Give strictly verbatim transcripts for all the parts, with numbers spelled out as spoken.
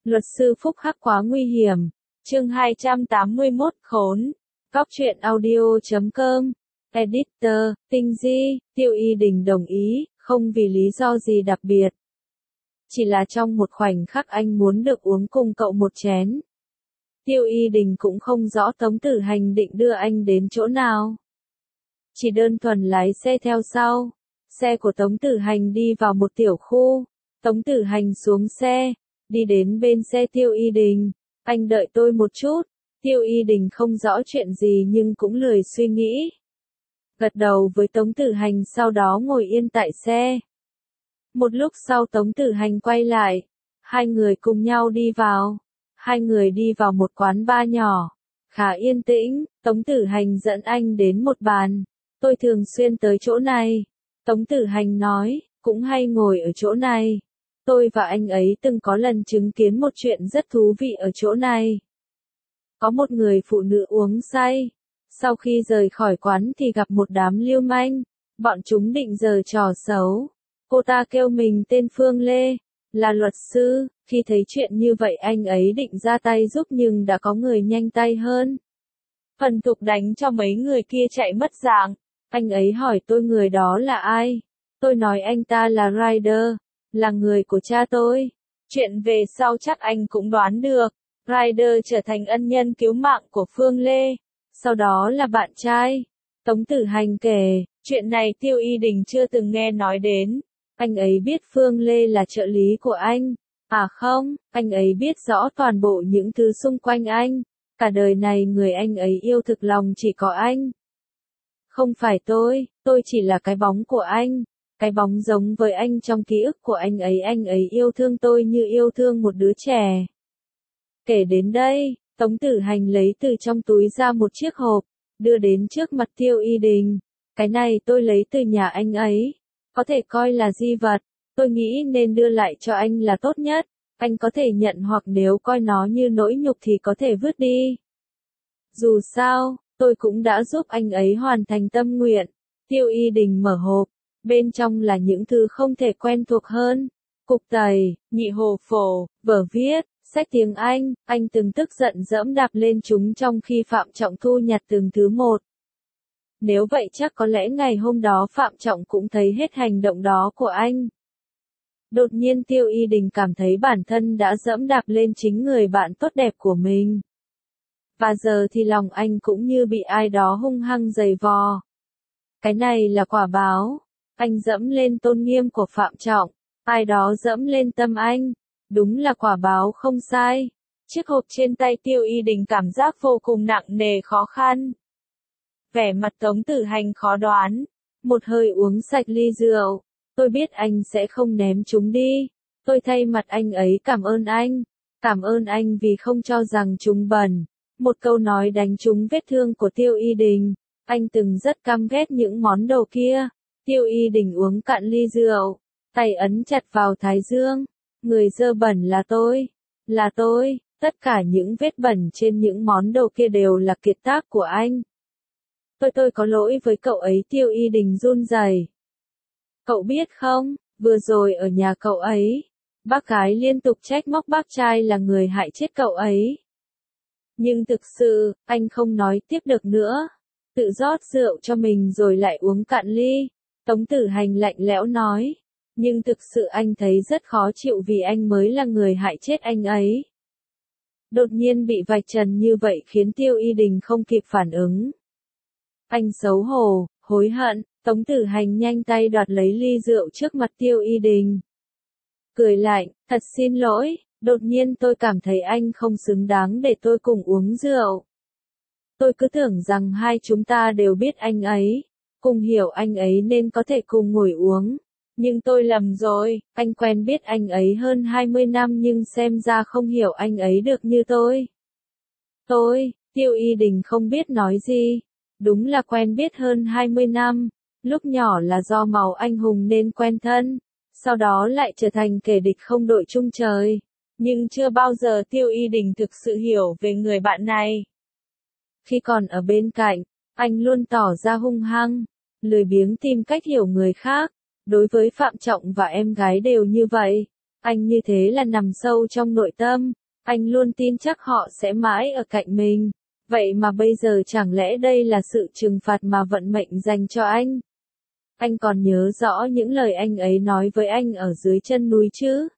Luật sư Phúc Hắc quá nguy hiểm. Chương hai trăm tám mươi mốt khốn. Cóc truyện audio chấm com. Editor, Tinh Di, Tiêu Y Đình đồng ý, không vì lý do gì đặc biệt. Chỉ là trong một khoảnh khắc anh muốn được uống cùng cậu một chén. Tiêu Y Đình cũng không rõ Tống Tử Hành định đưa anh đến chỗ nào. Chỉ đơn thuần lái xe theo sau. Xe của Tống Tử Hành đi vào một tiểu khu. Tống Tử Hành xuống xe, đi đến bên xe Tiêu Y Đình. Anh đợi tôi một chút. Tiêu Y Đình không rõ chuyện gì nhưng cũng lười suy nghĩ. Gật đầu với Tống Tử Hành sau đó ngồi yên tại xe. Một lúc sau Tống Tử Hành quay lại. Hai người cùng nhau đi vào. Hai người đi vào một quán bar nhỏ. Khá yên tĩnh, Tống Tử Hành dẫn anh đến một bàn. Tôi thường xuyên tới chỗ này. Tống Tử Hành nói, cũng hay ngồi ở chỗ này. Tôi và anh ấy từng có lần chứng kiến một chuyện rất thú vị ở chỗ này. Có một người phụ nữ uống say. Sau khi rời khỏi quán thì gặp một đám lưu manh. Bọn chúng định giở trò xấu. Cô ta kêu mình tên Phương Lê, là luật sư. Khi thấy chuyện như vậy anh ấy định ra tay giúp nhưng đã có người nhanh tay hơn. Phần thục đánh cho mấy người kia chạy mất dạng. Anh ấy hỏi tôi người đó là ai. Tôi nói anh ta là Ryder, là người của cha tôi. Chuyện về sau chắc anh cũng đoán được. Ryder trở thành ân nhân cứu mạng của Phương Lê. Sau đó là bạn trai. Tống Tử Hành kể, chuyện này Tiêu Y Đình chưa từng nghe nói đến. Anh ấy biết Phương Lê là trợ lý của anh. À không, anh ấy biết rõ toàn bộ những thứ xung quanh anh. Cả đời này người anh ấy yêu thực lòng chỉ có anh. Không phải tôi, tôi chỉ là cái bóng của anh. Cái bóng giống với anh trong ký ức của anh ấy. Anh ấy yêu thương tôi như yêu thương một đứa trẻ. Kể đến đây, Tống Tử Hành lấy từ trong túi ra một chiếc hộp, đưa đến trước mặt Tiêu Y Đình. Cái này tôi lấy từ nhà anh ấy. Có thể coi là di vật. Tôi nghĩ nên đưa lại cho anh là tốt nhất. Anh có thể nhận hoặc nếu coi nó như nỗi nhục thì có thể vứt đi. Dù sao, tôi cũng đã giúp anh ấy hoàn thành tâm nguyện. Tiêu Y Đình mở hộp. Bên trong là những thứ không thể quen thuộc hơn. Cục tẩy, nhị hồ phổ, vở viết, sách tiếng Anh. Anh từng tức giận dẫm đạp lên chúng trong khi Phạm Trọng thu nhặt từng thứ một. Nếu vậy chắc có lẽ ngày hôm đó Phạm Trọng cũng thấy hết hành động đó của anh. Đột nhiên Tiêu Y Đình cảm thấy bản thân đã dẫm đạp lên chính người bạn tốt đẹp của mình. Và giờ thì lòng anh cũng như bị ai đó hung hăng giày vò. Cái này là quả báo. Anh dẫm lên tôn nghiêm của Phạm Trọng. Ai đó dẫm lên tâm anh. Đúng là quả báo không sai. Chiếc hộp trên tay Tiêu Y Đình cảm giác vô cùng nặng nề khó khăn. Vẻ mặt Tống Tử Hành khó đoán. Một hơi uống sạch ly rượu. Tôi biết anh sẽ không ném chúng đi. Tôi thay mặt anh ấy cảm ơn anh. Cảm ơn anh vì không cho rằng chúng bẩn. Một câu nói đánh trúng vết thương của Tiêu Y Đình. Anh từng rất căm ghét những món đồ kia. Tiêu Y Đình uống cạn ly rượu. Tay ấn chặt vào thái dương. Người dơ bẩn là tôi. Là tôi. Tất cả những vết bẩn trên những món đồ kia đều là kiệt tác của anh. Tôi tôi có lỗi với cậu ấy. Tiêu Y Đình run rẩy. Cậu biết không, vừa rồi ở nhà cậu ấy, bác gái liên tục trách móc bác trai là người hại chết cậu ấy. Nhưng thực sự, anh không nói tiếp được nữa. Tự rót rượu cho mình rồi lại uống cạn ly. Tống Tử Hành lạnh lẽo nói. Nhưng thực sự anh thấy rất khó chịu vì anh mới là người hại chết anh ấy. Đột nhiên bị vạch trần như vậy khiến Tiêu Y Đình không kịp phản ứng. Anh xấu hổ, hối hận. Tống Tử Hành nhanh tay đoạt lấy ly rượu trước mặt Tiêu Y Đình. Cười lạnh, thật xin lỗi, đột nhiên tôi cảm thấy anh không xứng đáng để tôi cùng uống rượu. Tôi cứ tưởng rằng hai chúng ta đều biết anh ấy, cùng hiểu anh ấy nên có thể cùng ngồi uống. Nhưng tôi lầm rồi, anh quen biết anh ấy hơn hai mươi năm nhưng xem ra không hiểu anh ấy được như tôi. Tôi, Tiêu Y Đình không biết nói gì. Đúng là quen biết hơn hai mươi năm. Lúc nhỏ là do máu anh hùng nên quen thân, sau đó lại trở thành kẻ địch không đội chung trời. Nhưng chưa bao giờ Tiêu Y Đình thực sự hiểu về người bạn này. Khi còn ở bên cạnh, anh luôn tỏ ra hung hăng, lười biếng tìm cách hiểu người khác. Đối với Phạm Trọng và em gái đều như vậy. Anh như thế là nằm sâu trong nội tâm, anh luôn tin chắc họ sẽ mãi ở cạnh mình. Vậy mà bây giờ chẳng lẽ đây là sự trừng phạt mà vận mệnh dành cho anh? Anh còn nhớ rõ những lời anh ấy nói với anh ở dưới chân núi chứ?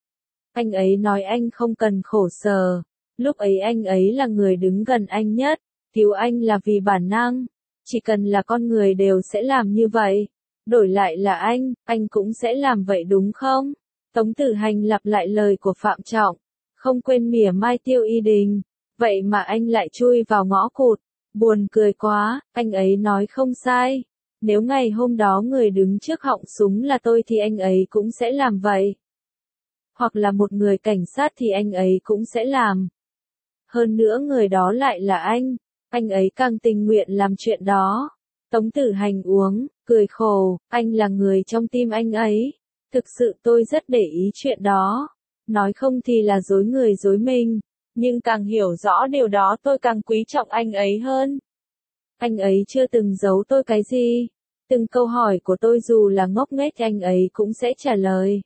Anh ấy nói anh không cần khổ sở. Lúc ấy anh ấy là người đứng gần anh nhất, cứu anh là vì bản năng. Chỉ cần là con người đều sẽ làm như vậy. Đổi lại là anh, anh cũng sẽ làm vậy đúng không? Tống Tử Hành lặp lại lời của Phạm Trọng, không quên mỉa mai Tiêu Y Đình. Vậy mà anh lại chui vào ngõ cụt. Buồn cười quá, anh ấy nói không sai. Nếu ngày hôm đó người đứng trước họng súng là tôi thì anh ấy cũng sẽ làm vậy. Hoặc là một người cảnh sát thì anh ấy cũng sẽ làm. Hơn nữa người đó lại là anh. Anh ấy càng tình nguyện làm chuyện đó. Tống Tử Hành uống, cười khổ, anh là người trong tim anh ấy. Thực sự tôi rất để ý chuyện đó. Nói không thì là dối người dối mình. Nhưng càng hiểu rõ điều đó tôi càng quý trọng anh ấy hơn. Anh ấy chưa từng giấu tôi cái gì. Từng câu hỏi của tôi dù là ngốc nghếch anh ấy cũng sẽ trả lời.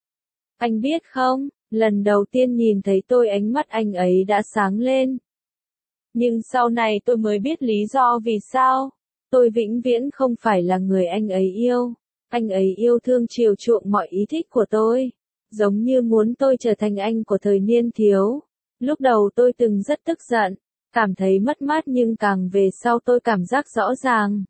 Anh biết không, lần đầu tiên nhìn thấy tôi ánh mắt anh ấy đã sáng lên. Nhưng sau này tôi mới biết lý do vì sao. Tôi vĩnh viễn không phải là người anh ấy yêu. Anh ấy yêu thương chiều chuộng mọi ý thích của tôi. Giống như muốn tôi trở thành anh của thời niên thiếu. Lúc đầu tôi từng rất tức giận, cảm thấy mất mát nhưng càng về sau tôi cảm giác rõ ràng.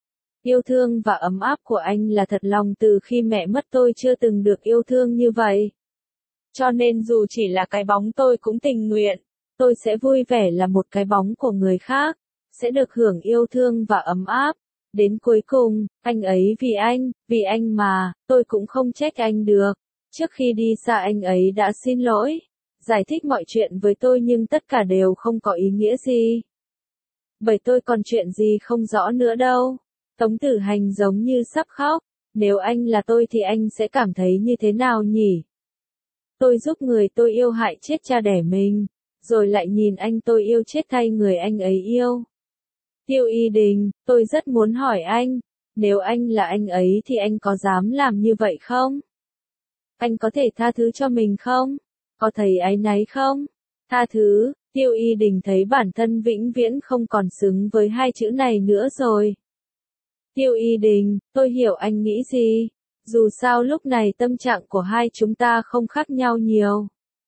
Yêu thương và ấm áp của anh là thật lòng, từ khi mẹ mất tôi chưa từng được yêu thương như vậy. Cho nên dù chỉ là cái bóng tôi cũng tình nguyện, tôi sẽ vui vẻ là một cái bóng của người khác, sẽ được hưởng yêu thương và ấm áp. Đến cuối cùng, anh ấy vì anh, vì anh mà, tôi cũng không trách anh được. Trước khi đi xa anh ấy đã xin lỗi, giải thích mọi chuyện với tôi nhưng tất cả đều không có ý nghĩa gì. Bởi tôi còn chuyện gì không rõ nữa đâu. Tống Tử Hành giống như sắp khóc. Nếu anh là tôi thì anh sẽ cảm thấy như thế nào nhỉ? Tôi giúp người tôi yêu hại chết cha đẻ mình, rồi lại nhìn anh tôi yêu chết thay người anh ấy yêu. Tiêu Y Đình, tôi rất muốn hỏi anh, nếu anh là anh ấy thì anh có dám làm như vậy không? Anh có thể tha thứ cho mình không? Có thấy áy náy không? Tha thứ, Tiêu Y Đình thấy bản thân vĩnh viễn không còn xứng với hai chữ này nữa rồi. Tiêu Y Đình, tôi hiểu anh nghĩ gì. Dù sao lúc này tâm trạng của hai chúng ta không khác nhau nhiều.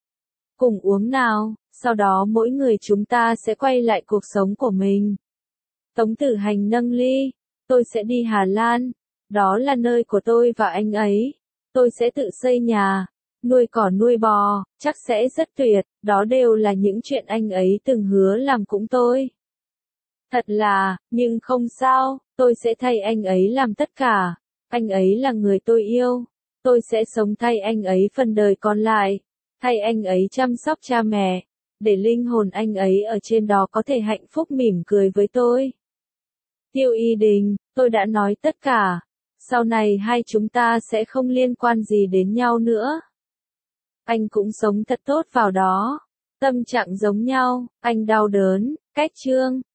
Cùng uống nào, sau đó mỗi người chúng ta sẽ quay lại cuộc sống của mình. Tống Tử Hành nâng ly, tôi sẽ đi Hà Lan. Đó là nơi của tôi và anh ấy. Tôi sẽ tự xây nhà, nuôi cỏ nuôi bò, chắc sẽ rất tuyệt. Đó đều là những chuyện anh ấy từng hứa làm cùng tôi. Thật là, nhưng không sao, tôi sẽ thay anh ấy làm tất cả. Anh ấy là người tôi yêu. Tôi sẽ sống thay anh ấy phần đời còn lại. Thay anh ấy chăm sóc cha mẹ. Để linh hồn anh ấy ở trên đó có thể hạnh phúc mỉm cười với tôi. Tiêu Y Đình, tôi đã nói tất cả. Sau này hai chúng ta sẽ không liên quan gì đến nhau nữa. Anh cũng sống thật tốt vào đó. Tâm trạng giống nhau, anh đau đớn, cách chương.